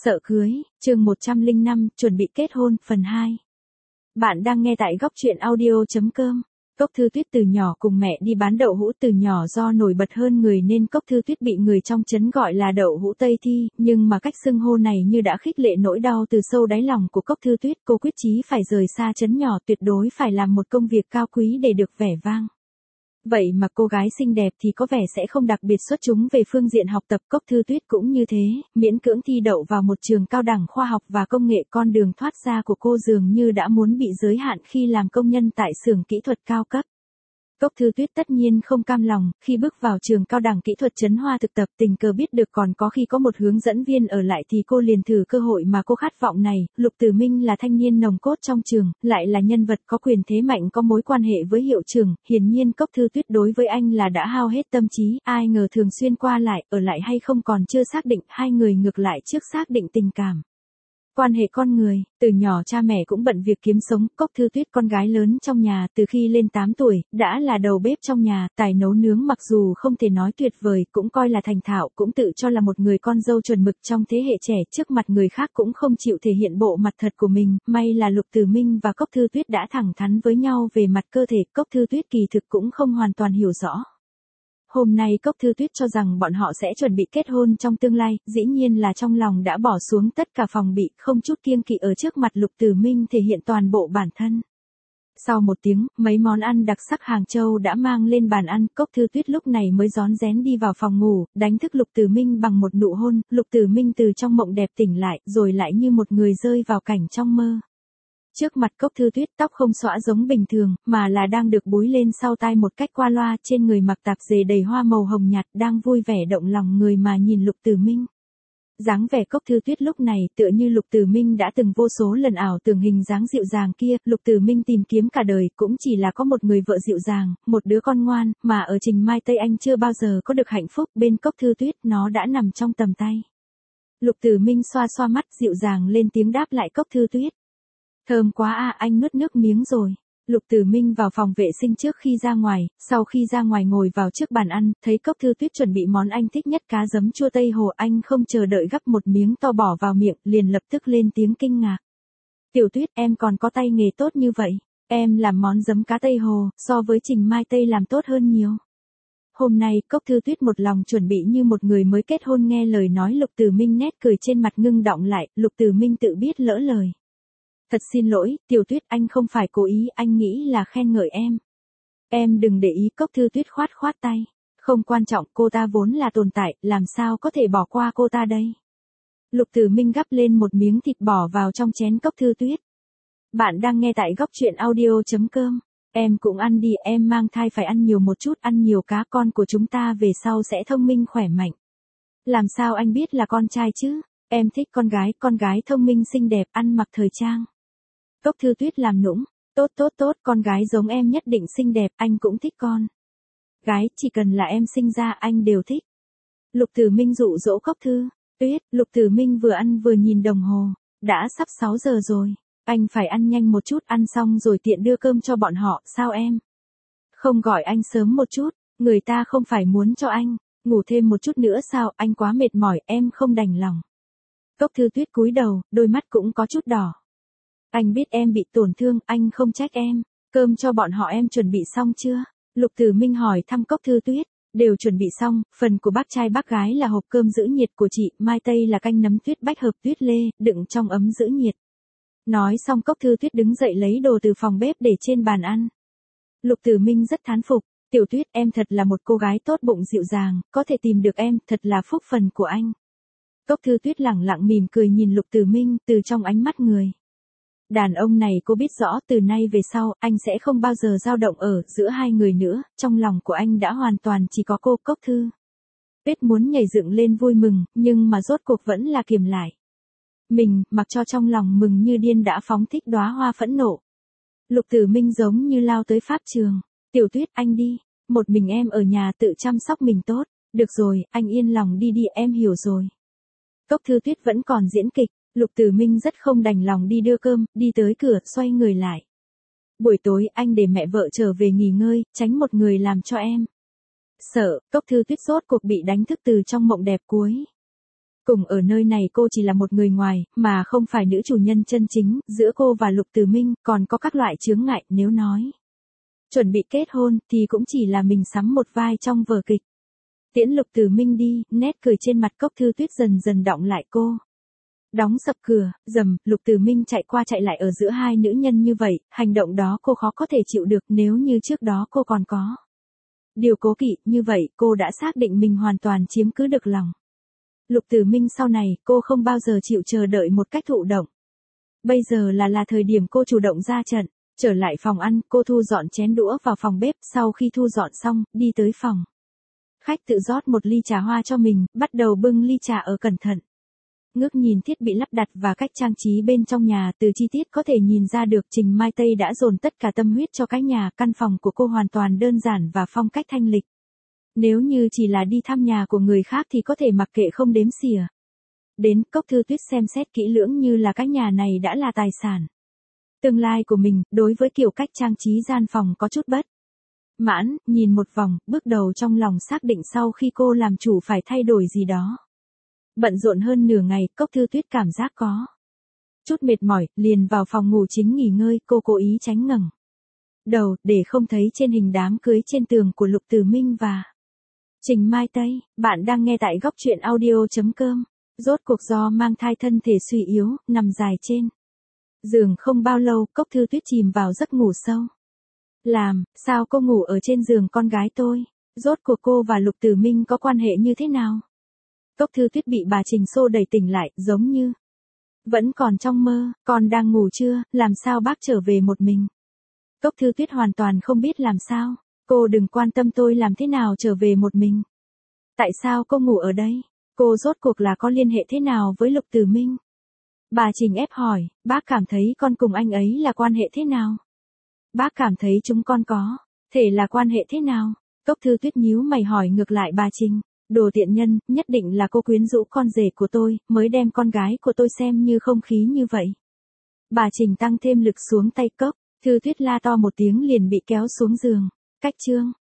Sợ cưới, chương 105, chuẩn bị kết hôn, phần 2. Bạn đang nghe tại góc truyện audio.com. Cốc Thư Tuyết từ nhỏ cùng mẹ đi bán đậu hũ, từ nhỏ do nổi bật hơn người nên Cốc Thư Tuyết bị người trong trấn gọi là đậu hũ Tây Thi, nhưng mà cách xưng hô này như đã khích lệ nỗi đau từ sâu đáy lòng của Cốc Thư Tuyết. Cô quyết chí phải rời xa trấn nhỏ, tuyệt đối phải làm một công việc cao quý để được vẻ vang. Vậy mà cô gái xinh đẹp thì có vẻ sẽ không đặc biệt xuất chúng về phương diện học tập. Cốc Thư Tuyết cũng như thế, miễn cưỡng thi đậu vào một trường cao đẳng khoa học và công nghệ. Con đường thoát ra của cô dường như đã muốn bị giới hạn khi làm công nhân tại xưởng kỹ thuật cao cấp. Cốc Thư Tuyết tất nhiên không cam lòng, khi bước vào trường cao đẳng kỹ thuật Trấn Hoa thực tập, tình cờ biết được còn có khi có một hướng dẫn viên ở lại thì cô liền thử cơ hội mà cô khát vọng này. Lục Tử Minh là thanh niên nòng cốt trong trường, lại là nhân vật có quyền thế mạnh, có mối quan hệ với hiệu trưởng, hiển nhiên Cốc Thư Tuyết đối với anh là đã hao hết tâm trí, ai ngờ thường xuyên qua lại, ở lại hay không còn chưa xác định, hai người ngược lại trước xác định tình cảm. Quan hệ con người, từ nhỏ cha mẹ cũng bận việc kiếm sống. Cốc Thư Tuyết con gái lớn trong nhà, từ khi lên 8 tuổi, đã là đầu bếp trong nhà, tài nấu nướng mặc dù không thể nói tuyệt vời, cũng coi là thành thạo, cũng tự cho là một người con dâu chuẩn mực trong thế hệ trẻ, trước mặt người khác cũng không chịu thể hiện bộ mặt thật của mình. May là Lục Tử Minh và Cốc Thư Tuyết đã thẳng thắn với nhau về mặt cơ thể. Cốc Thư Tuyết kỳ thực cũng không hoàn toàn hiểu rõ. Hôm nay Cốc Thư Tuyết cho rằng bọn họ sẽ chuẩn bị kết hôn trong tương lai, dĩ nhiên là trong lòng đã bỏ xuống tất cả phòng bị, không chút kiêng kỵ ở trước mặt Lục Tử Minh thể hiện toàn bộ bản thân. Sau một tiếng, mấy món ăn đặc sắc Hàng Châu đã mang lên bàn ăn. Cốc Thư Tuyết lúc này mới rón rén đi vào phòng ngủ, đánh thức Lục Tử Minh bằng một nụ hôn. Lục Tử Minh từ trong mộng đẹp tỉnh lại, rồi lại như một người rơi vào cảnh trong mơ. Trước mặt Cốc Thư Tuyết, tóc không xõa giống bình thường, mà là đang được búi lên sau tai một cách qua loa, trên người mặc tạp dề đầy hoa màu hồng nhạt, đang vui vẻ động lòng người mà nhìn Lục Tử Minh. Dáng vẻ Cốc Thư Tuyết lúc này tựa như Lục Tử Minh đã từng vô số lần ảo tưởng hình dáng dịu dàng kia. Lục Tử Minh tìm kiếm cả đời cũng chỉ là có một người vợ dịu dàng, một đứa con ngoan, mà ở Trình Mai Tây anh chưa bao giờ có được hạnh phúc. Bên Cốc Thư Tuyết nó đã nằm trong tầm tay. Lục Tử Minh xoa xoa mắt, dịu dàng lên tiếng đáp lại Cốc Thư Tuyết. Thơm quá à, anh nuốt nước miếng rồi. Lục Tử Minh vào phòng vệ sinh trước khi ra ngoài, sau khi ra ngoài ngồi vào trước bàn ăn, thấy Cốc Thư Tuyết chuẩn bị món anh thích nhất, cá giấm chua Tây Hồ. Anh không chờ đợi gắp một miếng to bỏ vào miệng, liền lập tức lên tiếng kinh ngạc. Tiểu Tuyết, em còn có tay nghề tốt như vậy. Em làm món giấm cá Tây Hồ, so với Trình Mai Tây làm tốt hơn nhiều. Hôm nay, Cốc Thư Tuyết một lòng chuẩn bị như một người mới kết hôn. Nghe lời nói Lục Tử Minh, nét cười trên mặt ngưng đọng lại. Lục Tử Minh tự biết lỡ lời. Thật xin lỗi, Tiểu Tuyết, anh không phải cố ý, anh nghĩ là khen ngợi em. Em đừng để ý. Cốc Thư Tuyết khoát khoát tay. Không quan trọng, cô ta vốn là tồn tại, làm sao có thể bỏ qua cô ta đây. Lục Tử Minh gắp lên một miếng thịt bỏ vào trong chén Cốc Thư Tuyết. Bạn đang nghe tại góc truyện audio.com. Em cũng ăn đi, em mang thai phải ăn nhiều một chút, ăn nhiều cá, con của chúng ta về sau sẽ thông minh khỏe mạnh. Làm sao anh biết là con trai chứ? Em thích con gái thông minh xinh đẹp, ăn mặc thời trang. Cốc Thư Tuyết làm nũng. Tốt tốt tốt, con gái giống em nhất định xinh đẹp, anh cũng thích con gái, chỉ cần là em sinh ra anh đều thích. Lục Tử Minh dụ dỗ Cốc Thư Tuyết. Lục Tử Minh vừa ăn vừa nhìn đồng hồ. Đã sắp 6 giờ rồi. Anh phải ăn nhanh một chút, ăn xong rồi tiện đưa cơm cho bọn họ. Sao em không gọi anh sớm một chút? Người ta không phải muốn cho anh ngủ thêm một chút nữa sao? Anh quá mệt mỏi, em không đành lòng. Cốc Thư Tuyết cúi đầu, đôi mắt cũng có chút đỏ. Anh biết em bị tổn thương, anh không trách em. Cơm cho bọn họ em chuẩn bị xong chưa? Lục Tử Minh hỏi thăm Cốc Thư Tuyết. Đều chuẩn bị xong, phần của bác trai bác gái là hộp cơm giữ nhiệt của chị Mai Tây, là canh nấm tuyết bách hợp tuyết lê, đựng trong ấm giữ nhiệt. Nói xong Cốc Thư Tuyết đứng dậy lấy đồ từ phòng bếp để trên bàn ăn. Lục Tử Minh rất thán phục. Tiểu Tuyết, em thật là một cô gái tốt bụng dịu dàng, có thể tìm được em, thật là phúc phần của anh. Cốc Thư Tuyết lẳng lặng mỉm cười nhìn Lục Tử Minh, từ trong ánh mắt người đàn ông này cô biết rõ, từ nay về sau, anh sẽ không bao giờ dao động ở giữa hai người nữa, trong lòng của anh đã hoàn toàn chỉ có cô. Cốc Thư Tuyết muốn nhảy dựng lên vui mừng, nhưng mà rốt cuộc vẫn là kiềm lại mình, mặc cho trong lòng mừng như điên đã phóng thích đóa hoa phẫn nộ. Lục Tử Minh giống như lao tới pháp trường. Tiểu Tuyết, anh đi, một mình em ở nhà tự chăm sóc mình tốt. Được rồi, anh yên lòng đi đi, em hiểu rồi. Cốc Thư Tuyết vẫn còn diễn kịch. Lục Tử Minh rất không đành lòng đi đưa cơm, đi tới cửa, xoay người lại. Buổi tối anh để mẹ vợ trở về nghỉ ngơi, tránh một người làm cho em sợ. Cốc Thư Tuyết rốt cuộc bị đánh thức từ trong mộng đẹp cuối Cùng ở nơi này cô chỉ là một người ngoài, mà không phải nữ chủ nhân chân chính, giữa cô và Lục Tử Minh còn có các loại chướng ngại, nếu nói chuẩn bị kết hôn thì cũng chỉ là mình sắm một vai trong vở kịch. Tiễn Lục Tử Minh đi, nét cười trên mặt Cốc Thư Tuyết dần dần đọng lại cô. Đóng sập cửa, rầm, Lục Tử Minh chạy qua chạy lại ở giữa hai nữ nhân như vậy, hành động đó cô khó có thể chịu được nếu như trước đó cô còn có điều cố kỵ, như vậy cô đã xác định mình hoàn toàn chiếm cứ được lòng Lục Tử Minh sau này, cô không bao giờ chịu chờ đợi một cách thụ động. Bây giờ là thời điểm cô chủ động ra trận. Trở lại phòng ăn, cô thu dọn chén đũa vào phòng bếp, sau khi thu dọn xong, đi tới phòng khách tự rót một ly trà hoa cho mình, bắt đầu bưng ly trà ở cẩn thận. Ngước nhìn thiết bị lắp đặt và cách trang trí bên trong nhà, từ chi tiết có thể nhìn ra được Trình Mai Tây đã dồn tất cả tâm huyết cho cái nhà, căn phòng của cô hoàn toàn đơn giản và phong cách thanh lịch. Nếu như chỉ là đi thăm nhà của người khác thì có thể mặc kệ không đếm xỉa. Đến Cốc Thư Tuyết xem xét kỹ lưỡng như là cái nhà này đã là tài sản tương lai của mình, đối với kiểu cách trang trí gian phòng có chút bất mãn, nhìn một vòng, bước đầu trong lòng xác định sau khi cô làm chủ phải thay đổi gì đó. Bận rộn hơn nửa ngày, Cốc Thư Tuyết cảm giác có chút mệt mỏi, liền vào phòng ngủ chính nghỉ ngơi, cô cố ý tránh ngẩng đầu, để không thấy trên hình đám cưới trên tường của Lục Tử Minh và Trình Mai Tây. Bạn đang nghe tại góc truyện audio.com. Rốt cuộc do mang thai thân thể suy yếu, nằm dài trên giường không bao lâu, Cốc Thư Tuyết chìm vào giấc ngủ sâu. Sao cô ngủ ở trên giường con gái tôi? Rốt cuộc cô và Lục Tử Minh có quan hệ như thế nào? Cốc Thư Tuyết bị bà Trình xô đẩy tỉnh lại, giống như vẫn còn trong mơ. Con đang ngủ chưa, làm sao bác trở về một mình? Cốc Thư Tuyết hoàn toàn không biết làm sao. Cô đừng quan tâm tôi làm thế nào trở về một mình. Tại sao cô ngủ ở đây? Cô rốt cuộc là có liên hệ thế nào với Lục Tử Minh? Bà Trình ép hỏi, bác cảm thấy con cùng anh ấy là quan hệ thế nào? Bác cảm thấy chúng con có thể là quan hệ thế nào? Cốc Thư Tuyết nhíu mày hỏi ngược lại bà Trình. Đồ tiện nhân, nhất định là cô quyến rũ con rể của tôi, mới đem con gái của tôi xem như không khí như vậy. Bà Trình tăng thêm lực xuống tay Cốc Thư Tuyết la to một tiếng liền bị kéo xuống giường. Cách chương